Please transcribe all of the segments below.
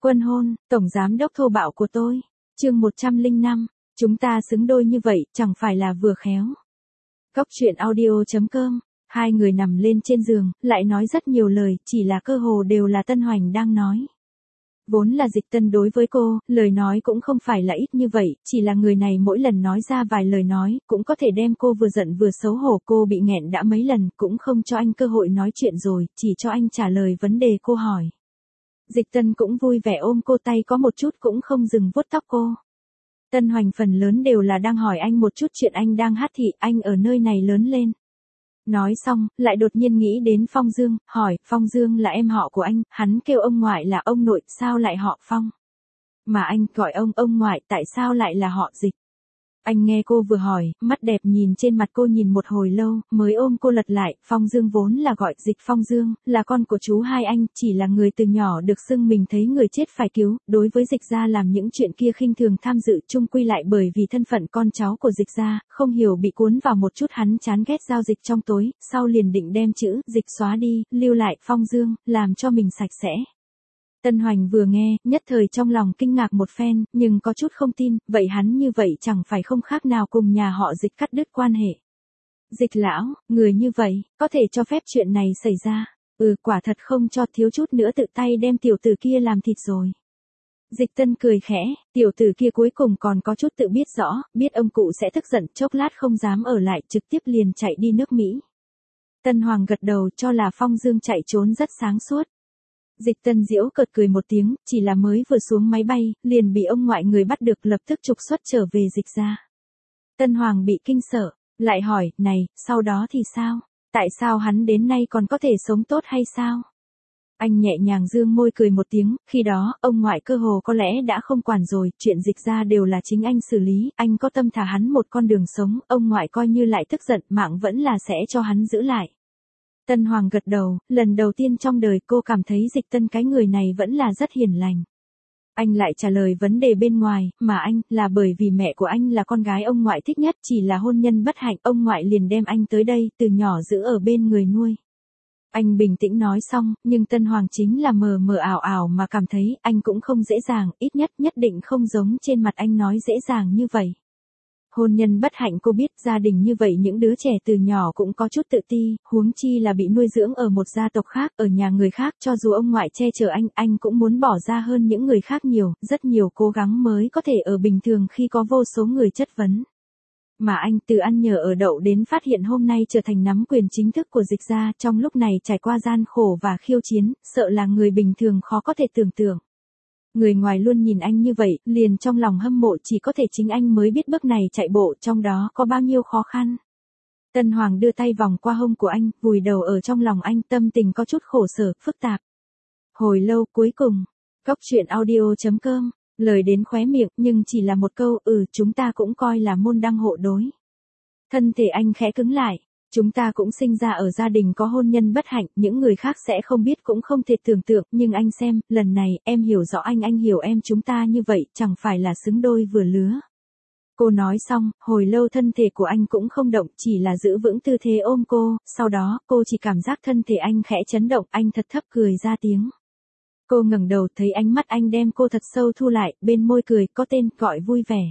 Quân hôn, tổng giám đốc thô bạo của tôi. Chương 105, chúng ta xứng đôi như vậy, chẳng phải là vừa khéo. Cốc truyện audio.com. Hai người nằm lên trên giường, lại nói rất nhiều lời, chỉ là cơ hồ đều là Tân Hoành đang nói. Vốn là Dịch Tân đối với cô, lời nói cũng không phải là ít như vậy, chỉ là người này mỗi lần nói ra vài lời nói, cũng có thể đem cô vừa giận vừa xấu hổ. Cô bị nghẹn đã mấy lần, cũng không cho anh cơ hội nói chuyện rồi, chỉ cho anh trả lời vấn đề cô hỏi. Dịch Tân cũng vui vẻ ôm cô, tay có một chút cũng không dừng vuốt tóc cô. Tân Hoành phần lớn đều là đang hỏi anh một chút chuyện anh đang hát thị, anh ở nơi này lớn lên. Nói xong, lại đột nhiên nghĩ đến Phong Dương, hỏi, Phong Dương là em họ của anh, hắn kêu ông ngoại là ông nội, sao lại họ Phong? Mà anh gọi ông ngoại, tại sao lại là họ Dịch? Anh nghe cô vừa hỏi, mắt đẹp nhìn trên mặt cô nhìn một hồi lâu, mới ôm cô lật lại. Phong Dương vốn là gọi Dịch Phong Dương, là con của chú hai anh, chỉ là người từ nhỏ được xưng mình thấy người chết phải cứu, đối với Dịch gia làm những chuyện kia khinh thường tham dự, chung quy lại bởi vì thân phận con cháu của Dịch gia, không hiểu bị cuốn vào một chút, hắn chán ghét giao dịch trong tối, sau liền định đem chữ Dịch xóa đi, lưu lại Phong Dương, làm cho mình sạch sẽ. Tân Hoành vừa nghe, nhất thời trong lòng kinh ngạc một phen, nhưng có chút không tin, vậy hắn như vậy chẳng phải không khác nào cùng nhà họ Dịch cắt đứt quan hệ. Dịch lão, người như vậy, có thể cho phép chuyện này xảy ra. Quả thật không cho, thiếu chút nữa tự tay đem tiểu tử kia làm thịt rồi. Dịch Tân cười khẽ, tiểu tử kia cuối cùng còn có chút tự biết rõ, biết ông cụ sẽ tức giận, chốc lát không dám ở lại, trực tiếp liền chạy đi nước Mỹ. Tân Hoàng gật đầu, cho là Phong Dương chạy trốn rất sáng suốt. Dịch Tân giễu cợt cười một tiếng, chỉ là mới vừa xuống máy bay, liền bị ông ngoại người bắt được, lập tức trục xuất trở về Dịch gia. Tân Hoàng bị kinh sợ, lại hỏi, này, sau đó thì sao? Tại sao hắn đến nay còn có thể sống tốt hay sao? Anh nhẹ nhàng dương môi cười một tiếng, khi đó, ông ngoại cơ hồ có lẽ đã không quản rồi, chuyện Dịch gia đều là chính anh xử lý, anh có tâm thả hắn một con đường sống, ông ngoại coi như lại tức giận, mạng vẫn là sẽ cho hắn giữ lại. Tân Hoàng gật đầu, lần đầu tiên trong đời cô cảm thấy Dịch Tân cái người này vẫn là rất hiền lành. Anh lại trả lời vấn đề bên ngoài, mà anh, là bởi vì mẹ của anh là con gái ông ngoại thích nhất, chỉ là hôn nhân bất hạnh, ông ngoại liền đem anh tới đây, từ nhỏ giữ ở bên người nuôi. Anh bình tĩnh nói xong, nhưng Tân Hoàng chính là mờ mờ ảo ảo mà cảm thấy, anh cũng không dễ dàng, ít nhất định không giống trên mặt anh nói dễ dàng như vậy. Hôn nhân bất hạnh, cô biết gia đình như vậy những đứa trẻ từ nhỏ cũng có chút tự ti, huống chi là bị nuôi dưỡng ở một gia tộc khác, ở nhà người khác, cho dù ông ngoại che chở anh cũng muốn bỏ ra hơn những người khác nhiều, rất nhiều cố gắng mới có thể ở bình thường khi có vô số người chất vấn. Mà anh từ ăn nhờ ở đậu đến phát hiện hôm nay trở thành nắm quyền chính thức của Dịch gia, trong lúc này trải qua gian khổ và khiêu chiến, sợ là người bình thường khó có thể tưởng tượng. Người ngoài luôn nhìn anh như vậy, liền trong lòng hâm mộ, chỉ có thể chính anh mới biết bước này chạy bộ trong đó có bao nhiêu khó khăn. Tân Hoàng đưa tay vòng qua hông của anh, vùi đầu ở trong lòng anh, tâm tình có chút khổ sở, phức tạp. Hồi lâu cuối cùng, Cốc truyện audio.com, lời đến khóe miệng, nhưng chỉ là một câu, chúng ta cũng coi là môn đăng hộ đối. Thân thể anh khẽ cứng lại. Chúng ta cũng sinh ra ở gia đình có hôn nhân bất hạnh, những người khác sẽ không biết cũng không thể tưởng tượng, nhưng anh xem, lần này, em hiểu rõ anh hiểu em, chúng ta như vậy, chẳng phải là xứng đôi vừa lứa. Cô nói xong, hồi lâu thân thể của anh cũng không động, chỉ là giữ vững tư thế ôm cô, sau đó, cô chỉ cảm giác thân thể anh khẽ chấn động, anh thật thấp cười ra tiếng. Cô ngẩng đầu, thấy ánh mắt anh đem cô thật sâu thu lại, bên môi cười, có tên, gọi vui vẻ.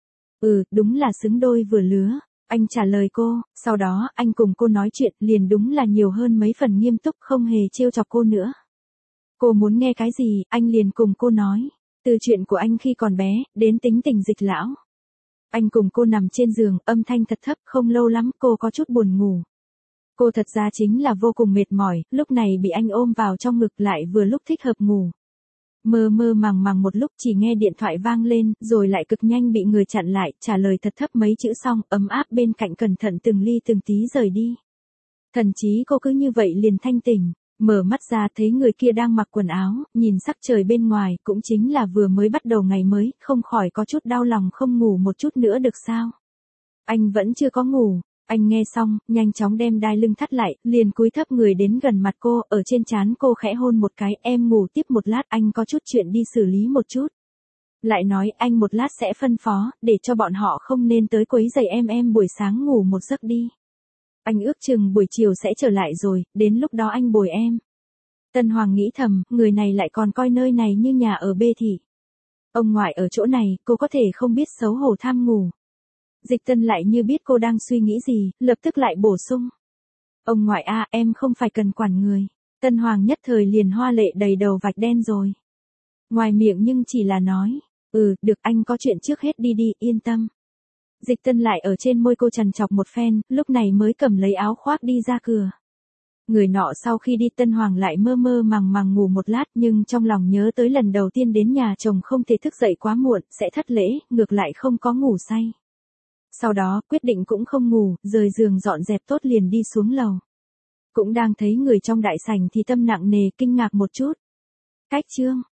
Đúng là xứng đôi vừa lứa. Anh trả lời cô, sau đó, anh cùng cô nói chuyện, liền đúng là nhiều hơn mấy phần nghiêm túc, không hề trêu chọc cô nữa. Cô muốn nghe cái gì, anh liền cùng cô nói. Từ chuyện của anh khi còn bé, đến tính tình Dịch lão. Anh cùng cô nằm trên giường, âm thanh thật thấp, không lâu lắm, cô có chút buồn ngủ. Cô thật ra chính là vô cùng mệt mỏi, lúc này bị anh ôm vào trong ngực lại vừa lúc thích hợp ngủ. Mơ mơ màng một lúc, chỉ nghe điện thoại vang lên, rồi lại cực nhanh bị người chặn lại, trả lời thật thấp mấy chữ xong, ấm áp bên cạnh cẩn thận từng ly từng tí rời đi. Thần chí cô cứ như vậy liền thanh tỉnh, mở mắt ra thấy người kia đang mặc quần áo, nhìn sắc trời bên ngoài, cũng chính là vừa mới bắt đầu ngày mới, không khỏi có chút đau lòng, không ngủ một chút nữa được sao? Anh vẫn chưa có ngủ. Anh nghe xong, nhanh chóng đem đai lưng thắt lại, liền cúi thấp người đến gần mặt cô, ở trên trán cô khẽ hôn một cái, em ngủ tiếp một lát, anh có chút chuyện đi xử lý một chút. Lại nói, anh một lát sẽ phân phó, để cho bọn họ không nên tới quấy rầy em buổi sáng ngủ một giấc đi. Anh ước chừng buổi chiều sẽ trở lại rồi, đến lúc đó anh bồi em. Tân Hoàng nghĩ thầm, người này lại còn coi nơi này như nhà ở bê thị. Ông ngoại ở chỗ này, cô có thể không biết xấu hổ tham ngủ. Dịch Tân lại như biết cô đang suy nghĩ gì, lập tức lại bổ sung. Ông ngoại a, em không phải cần quản người. Tân Hoàng nhất thời liền hoa lệ đầy đầu vạch đen rồi. Ngoài miệng nhưng chỉ là nói, được anh có chuyện trước hết đi đi, yên tâm. Dịch Tân lại ở trên môi cô trằn trọc một phen, lúc này mới cầm lấy áo khoác đi ra cửa. Người nọ sau khi đi Tân Hoàng lại mơ mơ màng màng ngủ một lát nhưng trong lòng nhớ tới lần đầu tiên đến nhà chồng không thể thức dậy quá muộn, sẽ thất lễ, ngược lại không có ngủ say. Sau đó, quyết định cũng không ngủ, rời giường dọn dẹp tốt liền đi xuống lầu. Cũng đang thấy người trong đại sảnh thì tâm nặng nề kinh ngạc một chút. Cách chương